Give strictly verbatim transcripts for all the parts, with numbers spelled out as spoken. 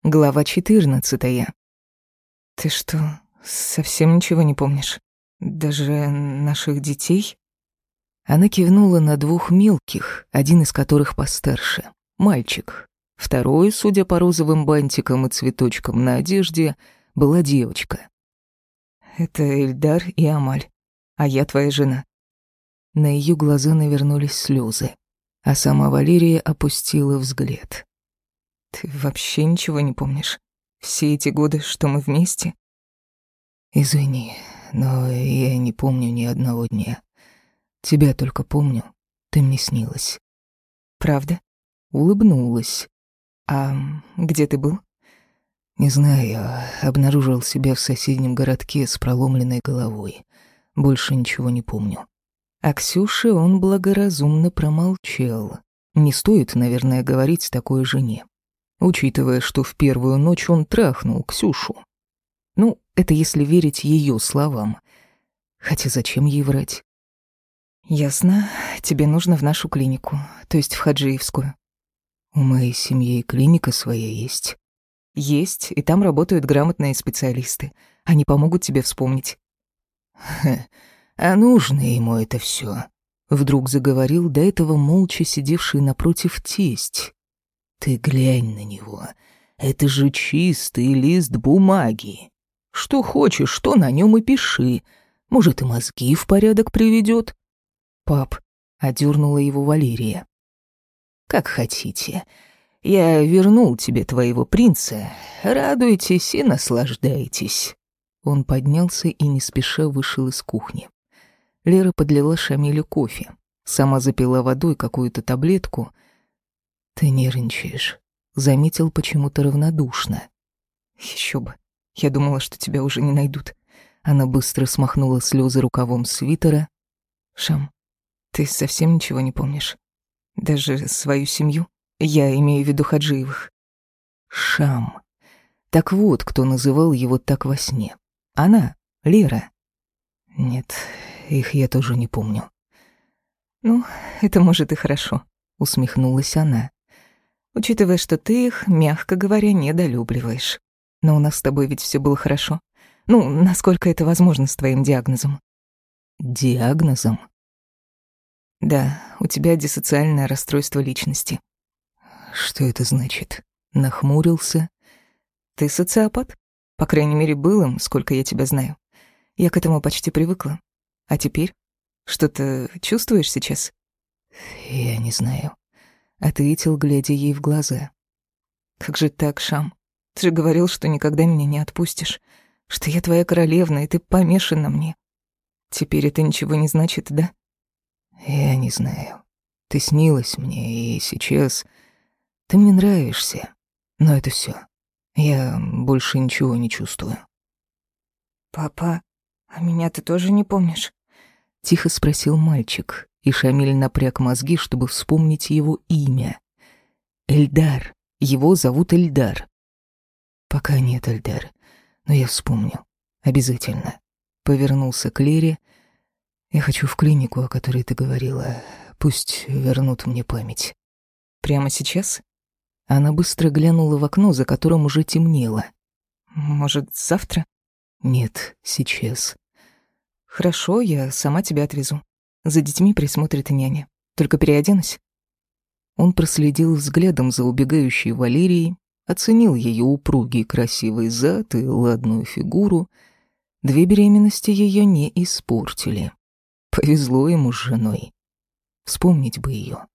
Глава четырнадцатая. Ты что, совсем ничего не помнишь? Даже наших детей? Она кивнула на двух мелких, один из которых постарше. Мальчик. Второй, судя по розовым бантикам и цветочкам на одежде, была девочка. Это Эльдар и Амаль, а я твоя жена. На ее глаза навернулись слезы, а сама Валерия опустила взгляд. Ты вообще ничего не помнишь? Все эти годы, что мы вместе? Извини, но я не помню ни одного дня. Тебя только помню, ты мне снилась. Правда? Улыбнулась. А где ты был? Не знаю, обнаружил себя в соседнем городке с проломленной головой. Больше ничего не помню. А Ксюше он благоразумно промолчал. Не стоит, наверное, говорить такой жене, учитывая, что в первую ночь он трахнул Ксюшу. Ну, это если верить ее словам. Хотя зачем ей врать? Ясно. Тебе нужно в нашу клинику, то есть в Хаджиевскую. У моей семьи клиника своя есть. Есть, и там работают грамотные специалисты. Они помогут тебе вспомнить. Ха, а нужно ему это все. Вдруг заговорил до этого молча сидевший напротив тесть. Ты глянь на него. Это же чистый лист бумаги. Что хочешь, что на нем и пиши. Может, и мозги в порядок приведет. Пап, одернула его Валерия. Как хотите. Я вернул тебе твоего принца. Радуйтесь и наслаждайтесь. Он поднялся и не спеша вышел из кухни. Лера подлила Шамилю кофе. Сама запила водой какую-то таблетку. Ты нервничаешь. Заметил почему-то равнодушно. Еще бы. Я думала, что тебя уже не найдут. Она быстро смахнула слезы рукавом свитера. Шам, ты совсем ничего не помнишь? Даже свою семью? Я имею в виду Хаджиевых. Шам. Так вот, кто называл его так во сне. Она, Лера. Нет, их я тоже не помню. Ну, это может и хорошо, усмехнулась она. Учитывая, что ты их, мягко говоря, недолюбливаешь. Но у нас с тобой ведь все было хорошо. Ну, насколько это возможно с твоим диагнозом. Диагнозом? Да, у тебя диссоциальное расстройство личности. Что это значит? Нахмурился. Ты социопат? По крайней мере, был им, сколько я тебя знаю. Я к этому почти привыкла. А теперь? Что-то чувствуешь сейчас? Я не знаю. Ответил, глядя ей в глаза. Как же так, Шам? Ты же говорил, что никогда меня не отпустишь. Что я твоя королевна, и ты помешан на мне. Теперь это ничего не значит, да? Я не знаю. Ты снилась мне, и сейчас... Ты мне нравишься. Но это все. Я больше ничего не чувствую. Папа, а меня ты тоже не помнишь? Тихо спросил мальчик, и Шамиль напряг мозги, чтобы вспомнить его имя. Эльдар. Его зовут Эльдар. Пока нет, Эльдар, но я вспомню. Обязательно. Повернулся к Лере. Я хочу в клинику, о которой ты говорила. Пусть вернут мне память. Прямо сейчас? Она быстро глянула в окно, за которым уже темнело. Может, завтра? Нет, сейчас. Хорошо, я сама тебя отвезу. За детьми присмотрит няня. Только переоденусь. Он проследил взглядом за убегающей Валерией, оценил ее упругий красивый зад и ладную фигуру. Две беременности ее не испортили. Повезло ему с женой. Вспомнить бы ее.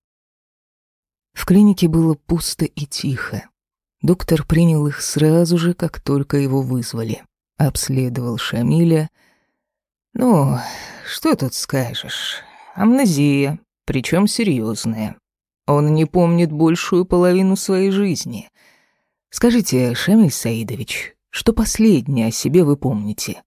В клинике было пусто и тихо. Доктор принял их сразу же, как только его вызвали. Обследовал Шамиля. «Ну, что тут скажешь? Амнезия, причем серьезная. Он не помнит большую половину своей жизни. Скажите, Шамиль Саидович, что последнее о себе вы помните?»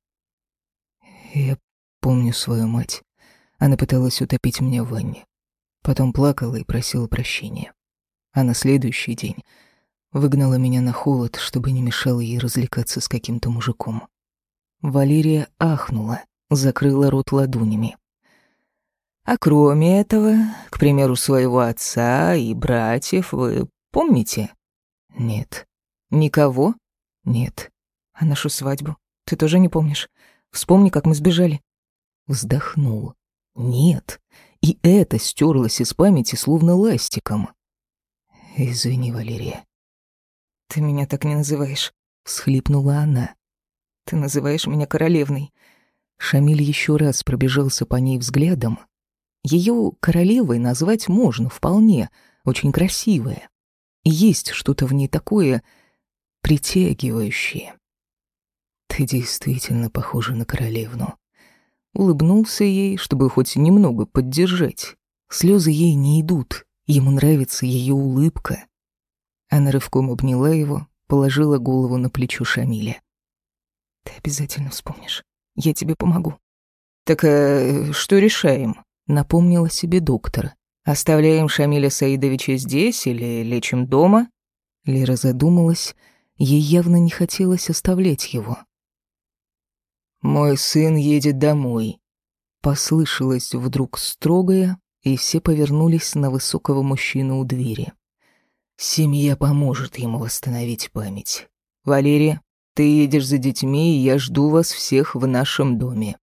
«Я помню свою мать. Она пыталась утопить меня в ванне. Потом плакала и просила прощения. А на следующий день выгнала меня на холод, чтобы не мешало ей развлекаться с каким-то мужиком». Валерия ахнула, закрыла рот ладонями. «А кроме этого, к примеру, своего отца и братьев вы помните?» «Нет». Никого? Нет. А нашу свадьбу? Ты тоже не помнишь? Вспомни, как мы сбежали. Вздохнул. Нет. И это стерлось из памяти словно ластиком. Извини, Валерия. Ты меня так не называешь. Всхлипнула она. Ты называешь меня королевной. Шамиль еще раз пробежался по ней взглядом. Ее королевой назвать можно вполне, очень красивая. И есть что-то в ней такое притягивающее. Ты действительно похожа на королевну. Улыбнулся ей, чтобы хоть немного поддержать. Слезы ей не идут, ему нравится ее улыбка. Она рывком обняла его, положила голову на плечо Шамиля. Ты обязательно вспомнишь. Я тебе помогу. Так а что решаем? Напомнила себе доктор. Оставляем Шамиля Саидовича здесь или лечим дома? Лера задумалась, ей явно не хотелось оставлять его. «Мой сын едет домой», — послышалось вдруг строгое, и все повернулись на высокого мужчину у двери. «Семья поможет ему восстановить память. Валерия, ты едешь за детьми, и я жду вас всех в нашем доме».